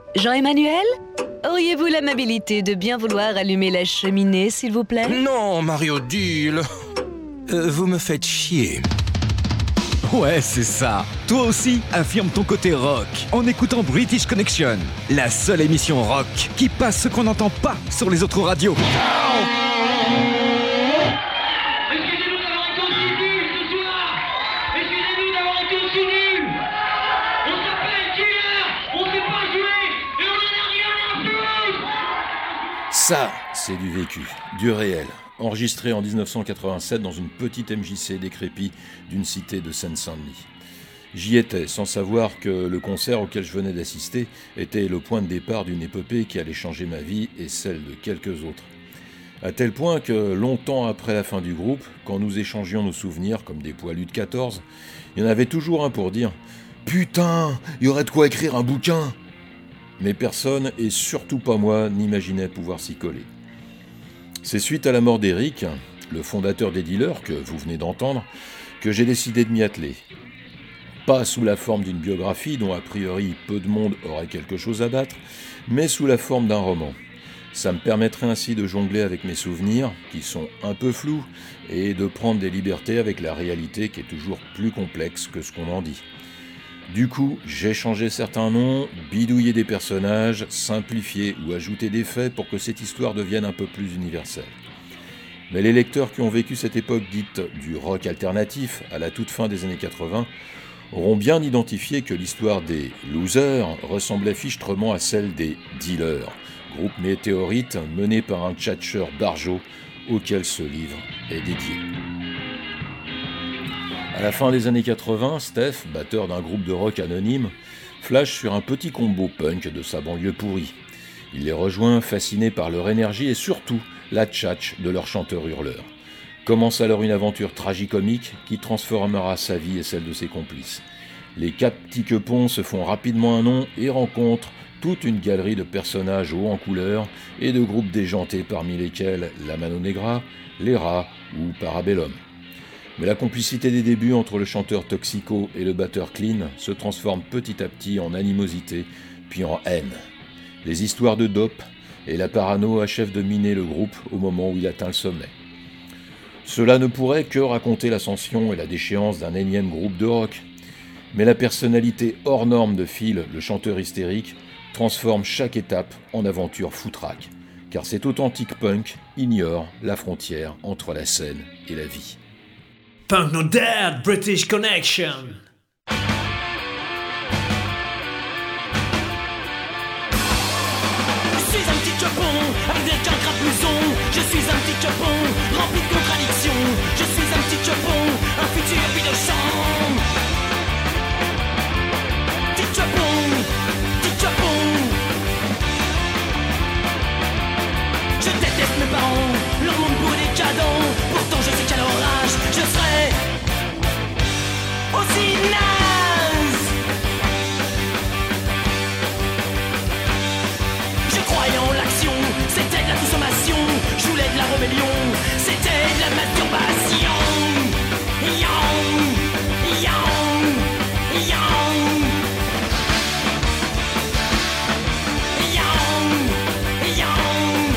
Jean-Emmanuel, auriez-vous l'amabilité de bien vouloir allumer la cheminée, s'il vous plaît? Non, Mario Deal. Vous me faites chier. Ouais, c'est ça. Toi aussi, affirme ton côté rock en écoutant British Connection, la seule émission rock qui passe ce qu'on n'entend pas sur les autres radios. Excusez-nous d'avoir été aussi nuls ce soir. Excusez-nous d'avoir été aussi nuls. On s'appelle Killer, on sait pas jouer et on en a rien à foutre. Ça, c'est du vécu, du réel. Enregistré en 1987 dans une petite MJC décrépite d'une cité de Seine-Saint-Denis. J'y étais sans savoir que le concert auquel je venais d'assister était le point de départ d'une épopée qui allait changer ma vie et celle de quelques autres. À tel point que longtemps après la fin du groupe, quand nous échangions nos souvenirs comme des poilus de 14, il y en avait toujours un pour dire « Putain, il y aurait de quoi écrire un bouquin !» Mais personne, et surtout pas moi, n'imaginait pouvoir s'y coller. C'est suite à la mort d'Eric, le fondateur des Dealers, que vous venez d'entendre, que j'ai décidé de m'y atteler. Pas sous la forme d'une biographie dont a priori peu de monde aurait quelque chose à battre, mais sous la forme d'un roman. Ça me permettrait ainsi de jongler avec mes souvenirs, qui sont un peu flous, et de prendre des libertés avec la réalité qui est toujours plus complexe que ce qu'on en dit. Du coup, j'ai changé certains noms, bidouillé des personnages, simplifié ou ajouté des faits pour que cette histoire devienne un peu plus universelle. Mais les lecteurs qui ont vécu cette époque dite du rock alternatif à la toute fin des années 80 auront bien identifié que l'histoire des Losers ressemblait fichtrement à celle des Dealers, groupe météorite mené par un tchatcheur barjot auquel ce livre est dédié. À la fin des années 80, Steph, batteur d'un groupe de rock anonyme, flash sur un petit combo punk de sa banlieue pourrie. Il les rejoint fasciné par leur énergie et surtout la tchatch de leur chanteur hurleur. Commence alors une aventure tragicomique qui transformera sa vie et celle de ses complices. Les quatre petits quepons se font rapidement un nom et rencontrent toute une galerie de personnages hauts en couleur et de groupes déjantés parmi lesquels la Mano Negra, les Rats ou Parabellum. Mais la complicité des débuts entre le chanteur Toxico et le batteur Clean se transforme petit à petit en animosité, puis en haine. Les histoires de dope et la parano achèvent de miner le groupe au moment où il atteint le sommet. Cela ne pourrait que raconter l'ascension et la déchéance d'un énième groupe de rock. Mais la personnalité hors norme de Phil, le chanteur hystérique, transforme chaque étape en aventure foutraque. Car cet authentique punk ignore la frontière entre la scène et la vie. Punk Not Dead, British Connection. Je suis un petit chopon avec un crapouson. Je suis un petit chopon rempli de contradictions. Je suis un petit chopon, un futur vide de champ. Petit chopon, petit chopon. Je déteste mes parents, leur monde pour des cadeaux. Pourtant je sais qu'à l'orage, je serai aussi naze. Je croyais en l'action, c'était de la consommation. Je voulais de la rébellion, c'était de la masturbation. Young, young, young. Young, young.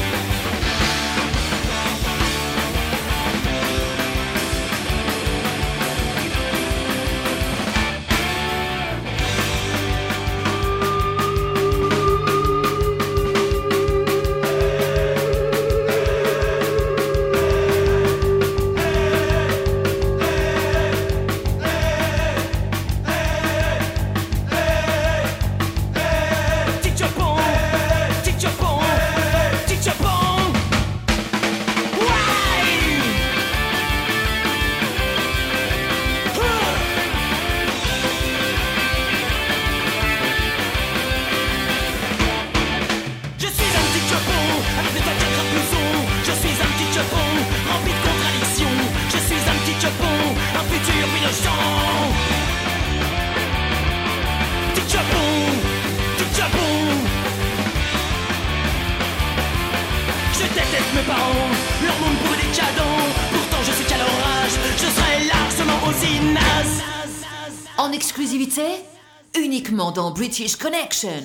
Mes parents, leur monde pour des cadeaux. Pourtant je sais qu'à l'orage, je serai largement aussi naze. En exclusivité, uniquement dans British Connection.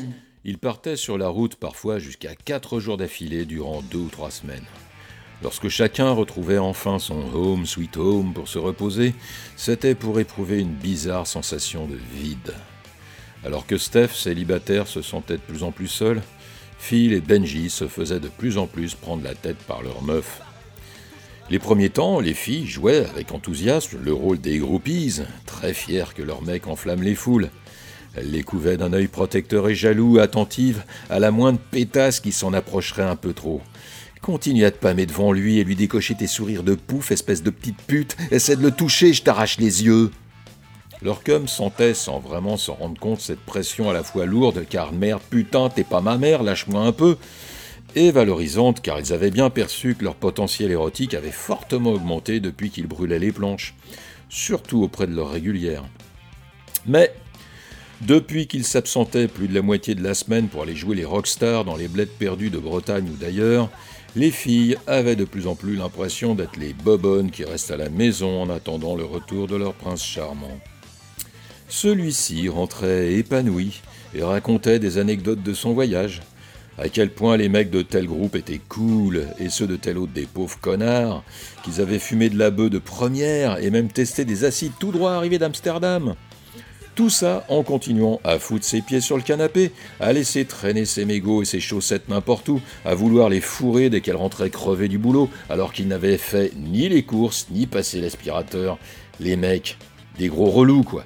Ils partaient sur la route parfois jusqu'à 4 jours d'affilée durant 2 ou 3 semaines. Lorsque chacun retrouvait enfin son home sweet home pour se reposer, c'était pour éprouver une bizarre sensation de vide. Alors que Steph, célibataire, se sentait de plus en plus seul, Phil et Benji se faisaient de plus en plus prendre la tête par leurs meufs. Les premiers temps, les filles jouaient avec enthousiasme le rôle des groupies, très fières que leur mec enflamme les foules. Elles les couvaient d'un œil protecteur et jaloux, attentive à la moindre pétasse qui s'en approcherait un peu trop. Continue à te pâmer devant lui et lui décocher tes sourires de pouf, espèce de petite pute. Essaie de le toucher, je t'arrache les yeux. Leur cum sentait, sans vraiment s'en rendre compte, cette pression à la fois lourde, car merde, putain, t'es pas ma mère, lâche-moi un peu, et valorisante, car ils avaient bien perçu que leur potentiel érotique avait fortement augmenté depuis qu'ils brûlaient les planches, surtout auprès de leur régulière. Mais, depuis qu'ils s'absentaient plus de la moitié de la semaine pour aller jouer les rockstars dans les bleds perdus de Bretagne ou d'ailleurs, les filles avaient de plus en plus l'impression d'être les bobonnes qui restent à la maison en attendant le retour de leur prince charmant. Celui-ci rentrait épanoui et racontait des anecdotes de son voyage, à quel point les mecs de tel groupe étaient cool et ceux de tel autre des pauvres connards, qu'ils avaient fumé de la beuh de première et même testé des acides tout droit arrivés d'Amsterdam. Tout ça en continuant à foutre ses pieds sur le canapé, à laisser traîner ses mégots et ses chaussettes n'importe où, à vouloir les fourrer dès qu'elles rentraient crevées du boulot, alors qu'ils n'avaient fait ni les courses, ni passé l'aspirateur. Les mecs, des gros relous quoi.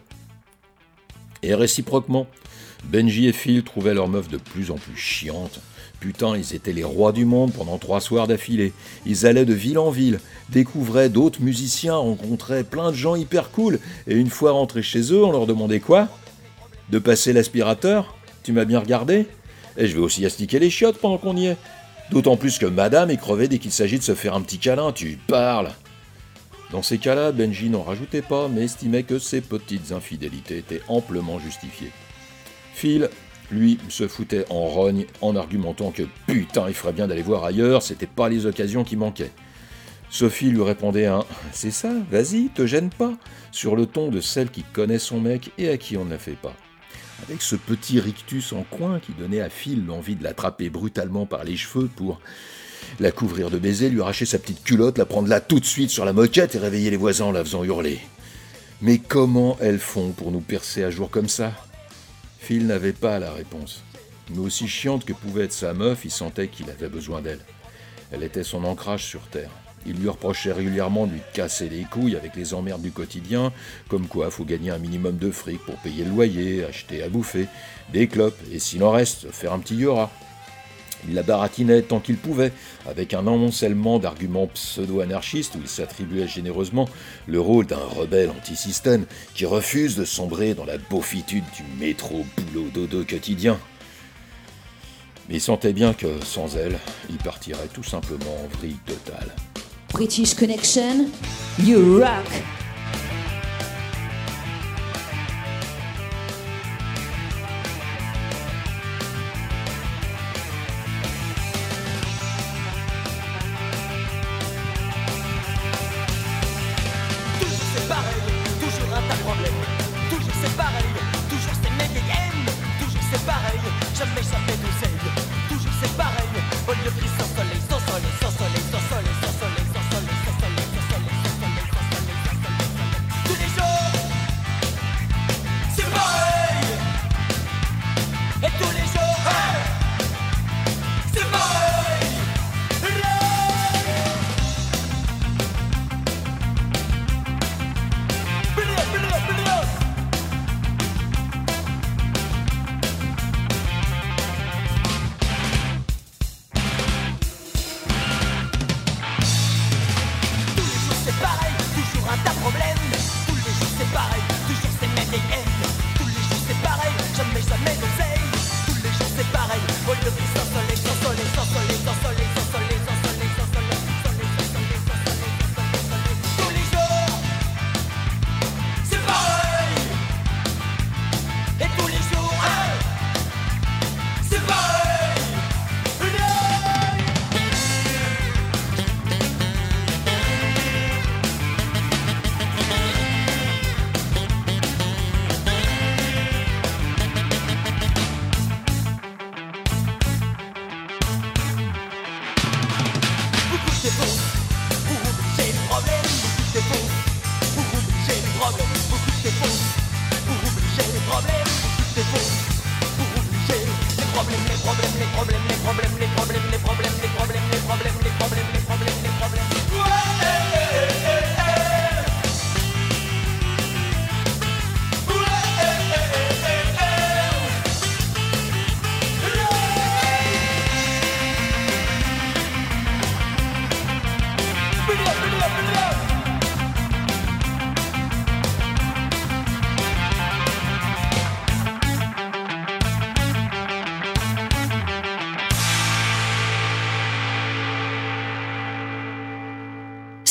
Et réciproquement, Benji et Phil trouvaient leur meuf de plus en plus chiante. Putain, ils étaient les rois du monde pendant 3 soirs d'affilée. Ils allaient de ville en ville, découvraient d'autres musiciens, rencontraient plein de gens hyper cool, et une fois rentrés chez eux, on leur demandait quoi ? De passer l'aspirateur ? Tu m'as bien regardé ? Et je vais aussi astiquer les chiottes pendant qu'on y est. D'autant plus que madame est crevée dès qu'il s'agit de se faire un petit câlin, tu parles ! Dans ces cas-là, Benji n'en rajoutait pas, mais estimait que ces petites infidélités étaient amplement justifiées. Phil, lui, se foutait en rogne en argumentant que putain, il ferait bien d'aller voir ailleurs, c'était pas les occasions qui manquaient. Sophie lui répondait un « C'est ça, vas-y, te gêne pas », sur le ton de celle qui connaît son mec et à qui on ne la fait pas. Avec ce petit rictus en coin qui donnait à Phil l'envie de l'attraper brutalement par les cheveux pour la couvrir de baisers, lui arracher sa petite culotte, la prendre là tout de suite sur la moquette et réveiller les voisins en la faisant hurler. Mais comment elles font pour nous percer à jour comme ça ? Phil n'avait pas la réponse. Mais aussi chiante que pouvait être sa meuf, il sentait qu'il avait besoin d'elle. Elle était son ancrage sur terre. Il lui reprochait régulièrement de lui casser les couilles avec les emmerdes du quotidien, comme quoi faut gagner un minimum de fric pour payer le loyer, acheter à bouffer, des clopes, et s'il en reste, faire un petit yora. Il la baratinait tant qu'il pouvait, avec un amoncellement d'arguments pseudo-anarchistes où il s'attribuait généreusement le rôle d'un rebelle anti-système qui refuse de sombrer dans la beaufitude du métro-boulot-dodo quotidien. Mais il sentait bien que, sans elle, il partirait tout simplement en vrille totale. British Connection, you rock!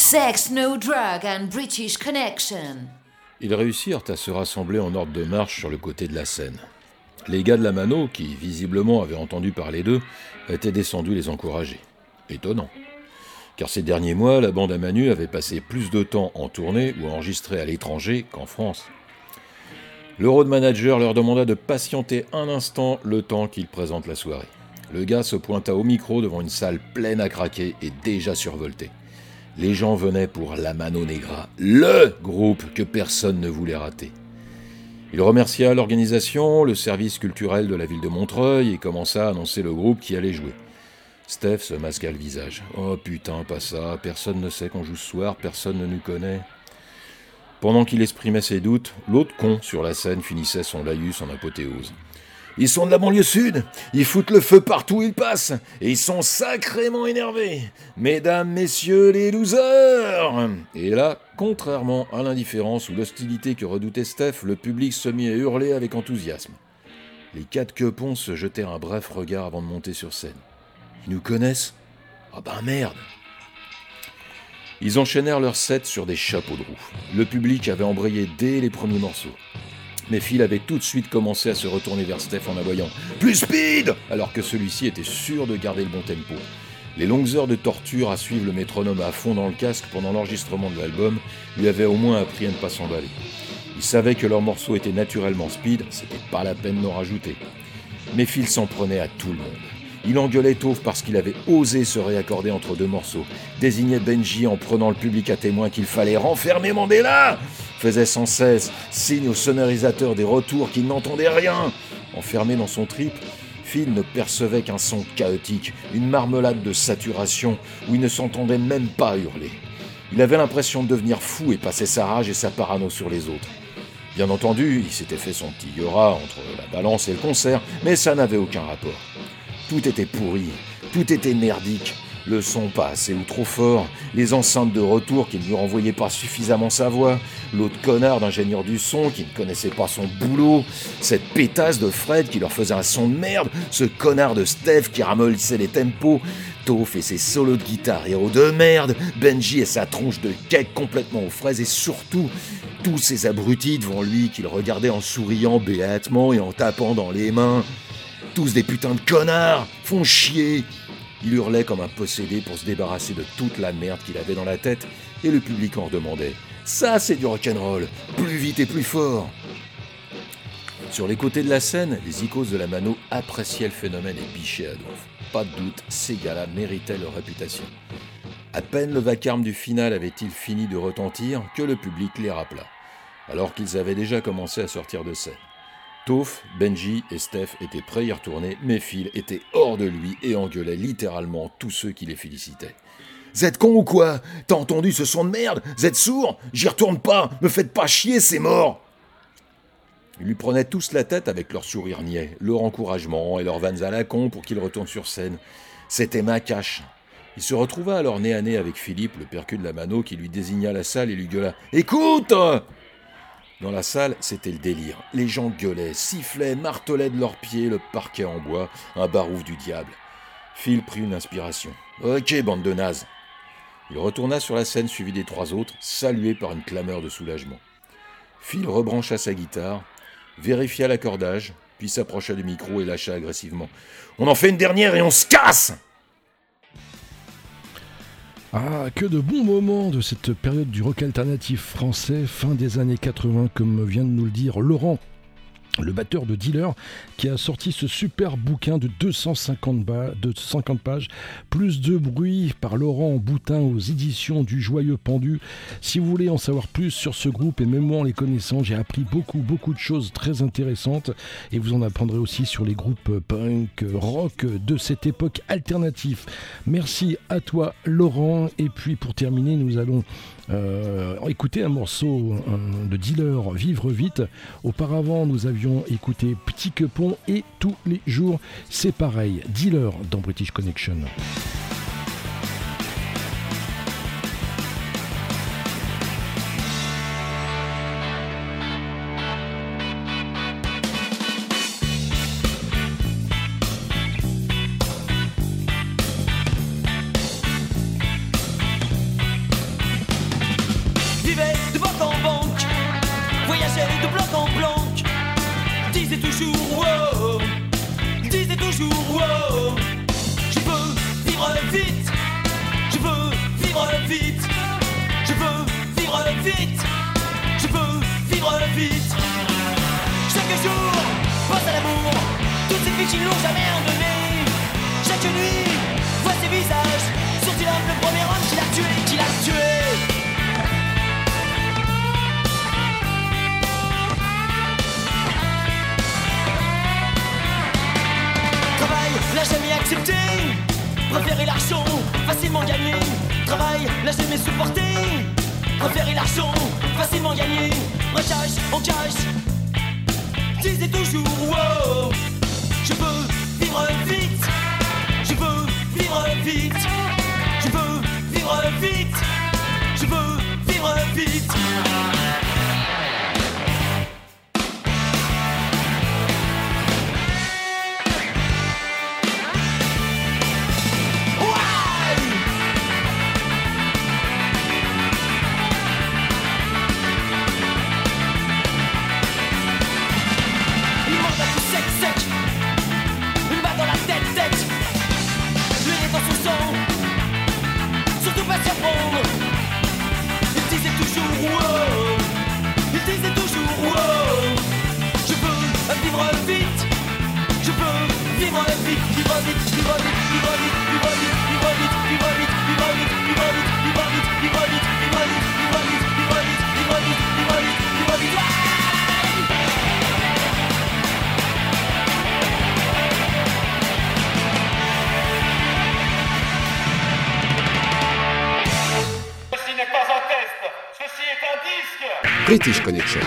Sex, no drug and British Connection. Ils réussirent à se rassembler en ordre de marche sur le côté de la scène. Les gars de la Mano, qui visiblement avaient entendu parler d'eux, étaient descendus les encourager. Étonnant. Car ces derniers mois, la bande à Manu avait passé plus de temps en tournée ou enregistré à l'étranger qu'en France. Le road manager leur demanda de patienter un instant le temps qu'ils présentent la soirée. Le gars se pointa au micro devant une salle pleine à craquer et déjà survoltée. Les gens venaient pour la Mano Negra, LE groupe que personne ne voulait rater. Il remercia l'organisation, le service culturel de la ville de Montreuil et commença à annoncer le groupe qui allait jouer. Steph se masqua le visage. « Oh putain, pas ça, personne ne sait qu'on joue ce soir, personne ne nous connaît. » Pendant qu'il exprimait ses doutes, l'autre con sur la scène finissait son laïus en apothéose. Ils sont de la banlieue sud, ils foutent le feu partout où ils passent, et ils sont sacrément énervés. Mesdames, messieurs les losers ! Et là, contrairement à l'indifférence ou l'hostilité que redoutait Steph, le public se mit à hurler avec enthousiasme. Les 4 quepons se jetèrent un bref regard avant de monter sur scène. Ils nous connaissent ? Ah ben merde ! Ils enchaînèrent leur set sur des chapeaux de roue. Le public avait embrayé dès les premiers morceaux. Mais Phil avait tout de suite commencé à se retourner vers Steph en aboyant « Plus speed !» alors que celui-ci était sûr de garder le bon tempo. Les longues heures de torture à suivre le métronome à fond dans le casque pendant l'enregistrement de l'album lui avaient au moins appris à ne pas s'emballer. Il savait que leurs morceaux étaient naturellement speed, c'était pas la peine d'en rajouter. Mais Phil s'en prenait à tout le monde. Il engueulait Taufe parce qu'il avait osé se réaccorder entre 2 morceaux, désignait Benji en prenant le public à témoin qu'il fallait renfermer Mandela, faisait sans cesse signe au sonorisateur des retours qu'il n'entendait rien. Enfermé dans son trip, Phil ne percevait qu'un son chaotique, une marmelade de saturation où il ne s'entendait même pas hurler. Il avait l'impression de devenir fou et passait sa rage et sa parano sur les autres. Bien entendu, il s'était fait son petit Yora entre la balance et le concert, mais ça n'avait aucun rapport. Tout était pourri, tout était merdique, le son pas assez ou trop fort, les enceintes de retour qui ne lui renvoyaient pas suffisamment sa voix, l'autre connard d'ingénieur du son qui ne connaissait pas son boulot, cette pétasse de Fred qui leur faisait un son de merde, ce connard de Steph qui ramollissait les tempos, Taufe et ses solos de guitare héros de merde, Benji et sa tronche de cake complètement aux fraises et surtout tous ces abrutis devant lui qu'il regardait en souriant béatement et en tapant dans les mains. Tous des putains de connards, font chier. Il hurlait comme un possédé pour se débarrasser de toute la merde qu'il avait dans la tête et le public en redemandait. Ça c'est du rock'n'roll, plus vite et plus fort. Sur les côtés de la scène, les icônes de la Mano appréciaient le phénomène et bichaient à donf. Pas de doute, ces gars-là méritaient leur réputation. À peine le vacarme du final avait-il fini de retentir que le public les rappela, alors qu'ils avaient déjà commencé à sortir de scène. Taufe, Benji et Steph étaient prêts à y retourner, mais Phil était hors de lui et engueulait littéralement tous ceux qui les félicitaient. « Vous êtes con ou quoi ? T'as entendu ce son de merde ? Vous êtes sourds ? J'y retourne pas ! Me faites pas chier, c'est mort !» Ils lui prenaient tous la tête avec leur sourire niais, leur encouragement et leurs vannes à la con pour qu'il retourne sur scène. C'était Macache. Il se retrouva alors nez à nez avec Philippe, le percu de la Mano, qui lui désigna la salle et lui gueula « Écoute !» Dans la salle, c'était le délire. Les gens gueulaient, sifflaient, martelaient de leurs pieds le parquet en bois, un barouf du diable. Phil prit une inspiration. « Ok, bande de nazes !» Il retourna sur la scène suivi des 3 autres, salué par une clameur de soulagement. Phil rebrancha sa guitare, vérifia l'accordage, puis s'approcha du micro et lâcha agressivement. « On en fait une dernière et on se casse !» Ah, que de bons moments de cette période du rock alternatif français, fin des années 80, comme vient de nous le dire Laurent, le batteur de Dealer, qui a sorti ce super bouquin de 250 pages, plus de bruit par Laurent Boutin aux éditions du Joyeux Pendu. Si vous voulez en savoir plus sur ce groupe, et même moi en les connaissant, j'ai appris beaucoup de choses très intéressantes, et vous en apprendrez aussi sur les groupes punk, rock de cette époque alternative. Merci à toi Laurent, et puis pour terminer, nous allons écouter un morceau de Dealer, Vivre Vite. Auparavant, nous avions écouté Petit Quepon et Tous les jours, c'est pareil. Dealer dans British Connection. vite. Je veux vivre vite. Chaque jour, pense à l'amour. Toutes ces filles qui n'ont jamais rien donné. Chaque nuit, vois ses visages. Sont-ils le premier homme qui l'a tué, Travail, l'a jamais accepté. Préférer l'argent, facilement gagné. Travail, l'a jamais supporté. Préférer l'argent, facilement gagné. Recherche, on cache. Disais toujours, wow. Je veux vivre vite. Je veux vivre vite. Je veux vivre vite. Je veux vivre vite. British Connection.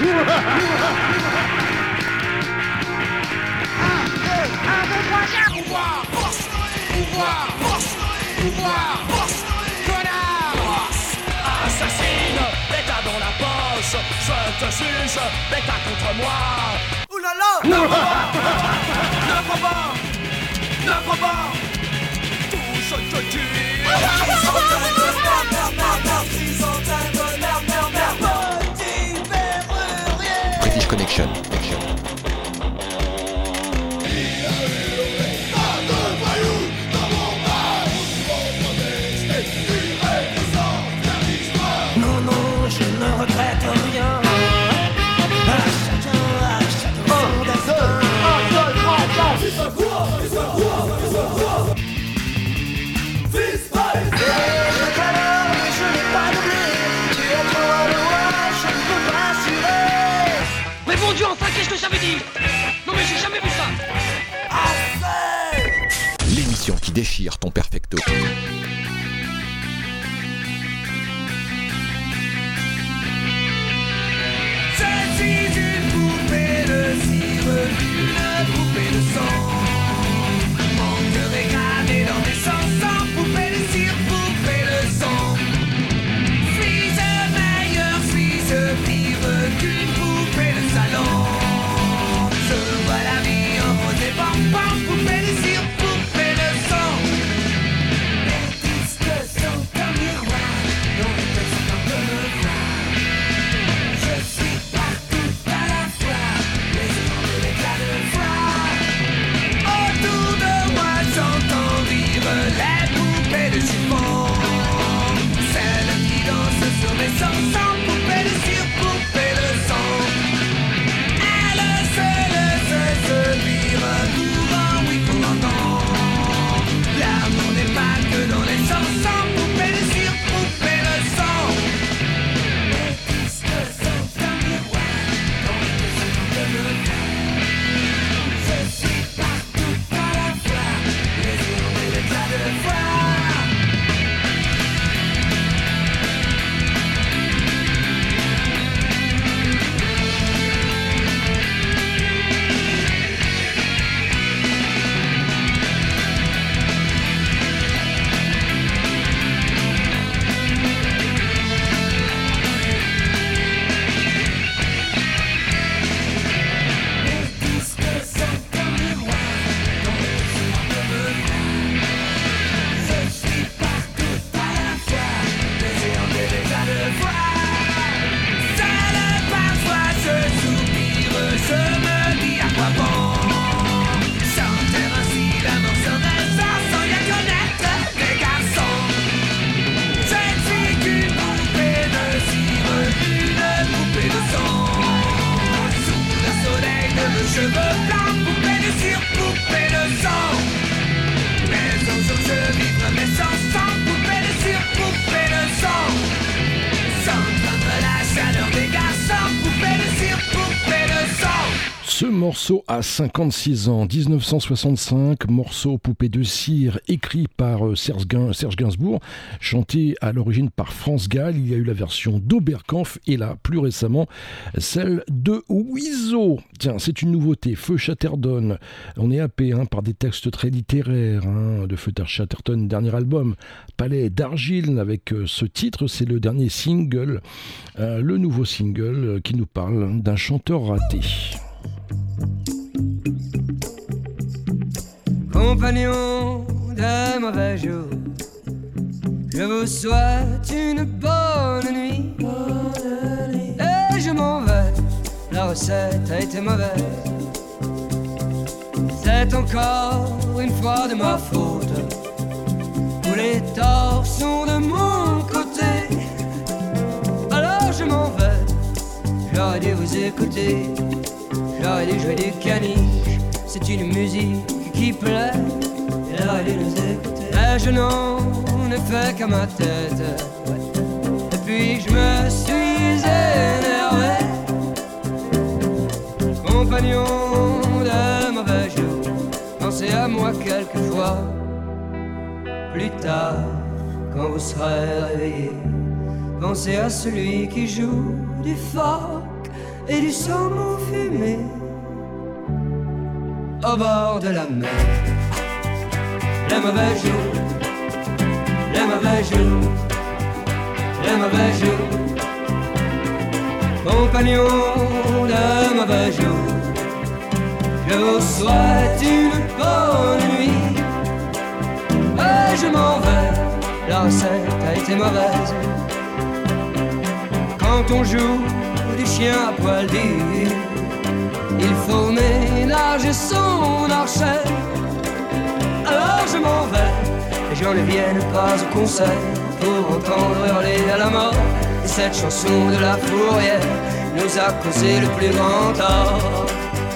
Assassine, bêta dans la poche. Je te juge, bêta contre moi. Ouh là là. Ne prends pas. Ne prends pas. Tout je te tue. British Connection. Non, non, je ne regrette rien. À chacun son destin. Mais bon Dieu, enfin, qu'est-ce que ça veut dire? Non mais j'ai jamais vu ça. L'émission qui déchire ton perfecto. Je suis une poupée de cire, une poupée de sang. Mon cœur est gravé dans mes chansons. Poupée de cire, poupée de sang. Suis-je meilleur, suis-je pire qu'une poupée de salon? Je vois la vie en rose et bonbon. Poupée de cire, poupée de sang. cire, poupée de sang. Maison sur je vivre mais sans sang. Poupée de cire, poupée de sang. Sans craindre la chaleur des garçons. Poupée de cire, poupée de sang. Ce morceau a 56 ans, 1965, morceau Poupée de cire, écrit par Serge Gainsbourg, chanté à l'origine par France Gall. Il y a eu la version d'Oberkampf et là, plus récemment, celle de Wizzo. Tiens, c'est une nouveauté, Feu Chatterton. On est happé par des textes très littéraires de Feu Chatterton, dernier album, Palais d'argile, avec ce titre, c'est le dernier single, le nouveau single qui nous parle d'un chanteur raté. Compagnons de mauvais jour, je vous souhaite une bonne nuit. Et je m'en vais, la recette a été mauvaise. C'est encore une fois de ma faute. Tous les torts sont de mon côté. Alors je m'en vais, j'aurais dû vous écouter. J'aurais dû jouer du caniche, c'est une musique qui plaît. J'aurais dû nous écouter. Mais je n'en ai fait qu'à ma tête. Et puis je me suis énervé. Compagnons de mauvais jour, pensez à moi quelquefois. Plus tard, quand vous serez réveillés, pensez à celui qui joue du phoque et du saumon fumé au bord de la mer. Les mauvais jours, les mauvais jours, les mauvais jours. Compagnons de mauvais jours, je vous souhaite une bonne nuit. Et je m'en vais, la recette a été mauvaise. Quand on joue du chien à poil dur, il faut ménager son archet. Alors je m'en vais, les gens ne viennent pas au concert pour entendre hurler à la mort. Et cette chanson de la fourrière nous a causé le plus grand tort.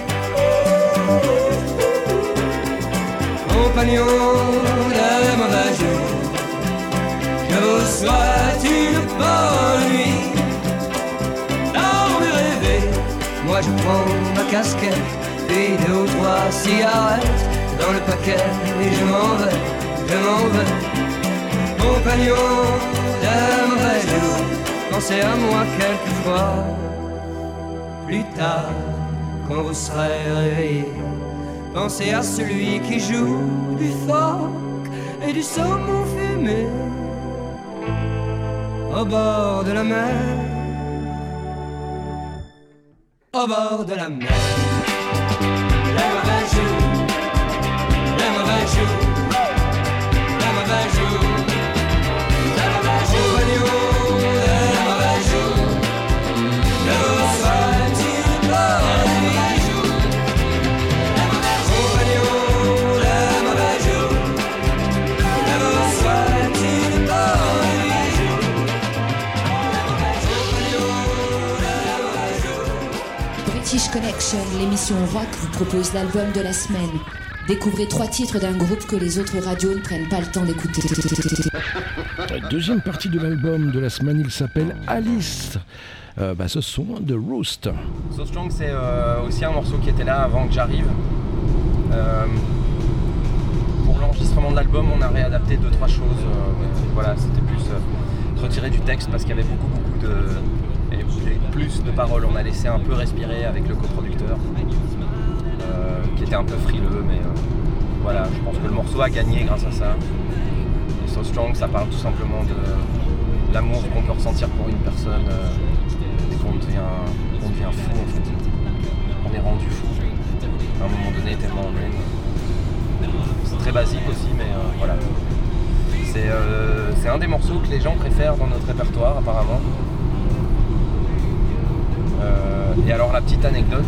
Compagnons de mauvais jours, je vous souhaite une bonne nuit. Moi je prends ma casquette, puis 2 ou 3 cigarettes dans le paquet et je m'en vais, je m'en vais. Compagnons de mauvais jours, pensez à moi quelquefois. Plus tard, quand vous serez réveillés, pensez à celui qui joue du phoque et du saumon fumé au bord de la mer. Au bord de la mer. Les mauvais jours, les mauvais jours, les mauvais jours, les mauvais jours, les mauvais jours. Je vous souhaite une bonne nuit. Les mauvais jours, les mauvais jours. Je vous souhaite une bonne nuit. British Connection, l'émission rock, vous propose l'album de la semaine. Découvrez 3 titres d'un groupe que les autres radios ne prennent pas le temps d'écouter. Deuxième partie de l'album de la semaine, il s'appelle Alice. Ce sont The Roost. So Strong, c'est aussi un morceau qui était là avant que j'arrive. Pour l'enregistrement de l'album, on a réadapté 2-3 choses. Voilà, c'était plus retiré du texte parce qu'il y avait beaucoup de... Et plus de paroles, on a laissé un peu respirer avec le coproducteur qui était un peu frileux, mais voilà, je pense que le morceau a gagné grâce à ça. Et So Strong, ça parle tout simplement de l'amour qu'on peut ressentir pour une personne et qu'on devient fou en fait. On est rendu fou à un moment donné tellement on aime. C'est très basique aussi, mais voilà. C'est un des morceaux que les gens préfèrent dans notre répertoire apparemment. Et alors la petite anecdote,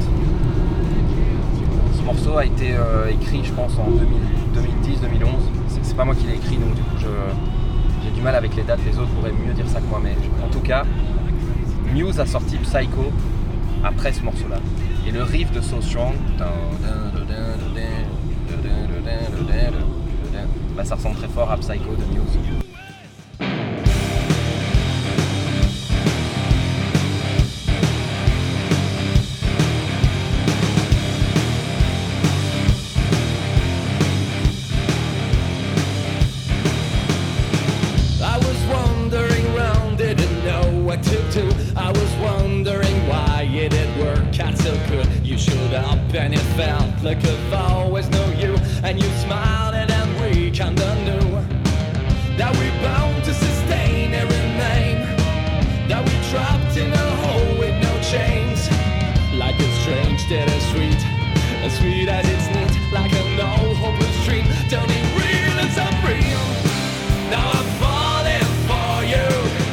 ce morceau a été écrit je pense en 2010-2011, c'est pas moi qui l'ai écrit donc du coup j'ai du mal avec les dates, les autres pourraient mieux dire ça que moi, mais en tout cas Muse a sorti Psycho après ce morceau là et le riff de So Strong rapport à Psycho de Muse. I was wondering why it did work out so good. You showed up and it felt like I've always known you. And you smiled and then we kinda knew that we bound to sustain and remain, that we trapped in a hole with no chains. Like a strange, that is sweet, as sweet as it's neat. Like an old hopeless dream, turning real and so real. Now I'm falling for you.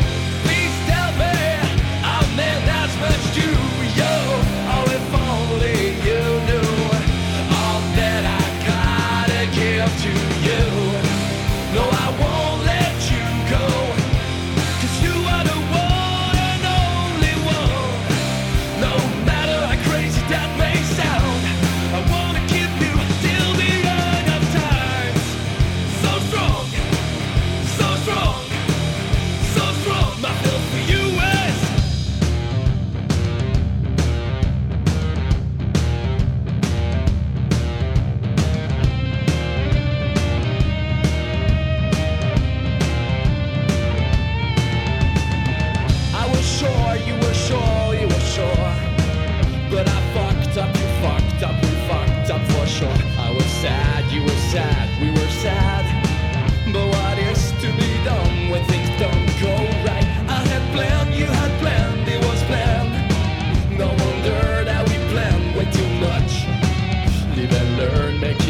Much to you, oh if only you knew all that I gotta give to you. No, I won't let you go, 'cause you are the one and only one. No matter how crazy that may sound, I wanna keep you till the end of time. So strong, so strong, so strong. My feel for you is sure, but I fucked up, you fucked up, we fucked up for sure. I was sad, you were sad, we were sad. But what is to be done when things don't go right? I had planned, you had planned, it was planned. No wonder that we planned way too much. Live and learn, make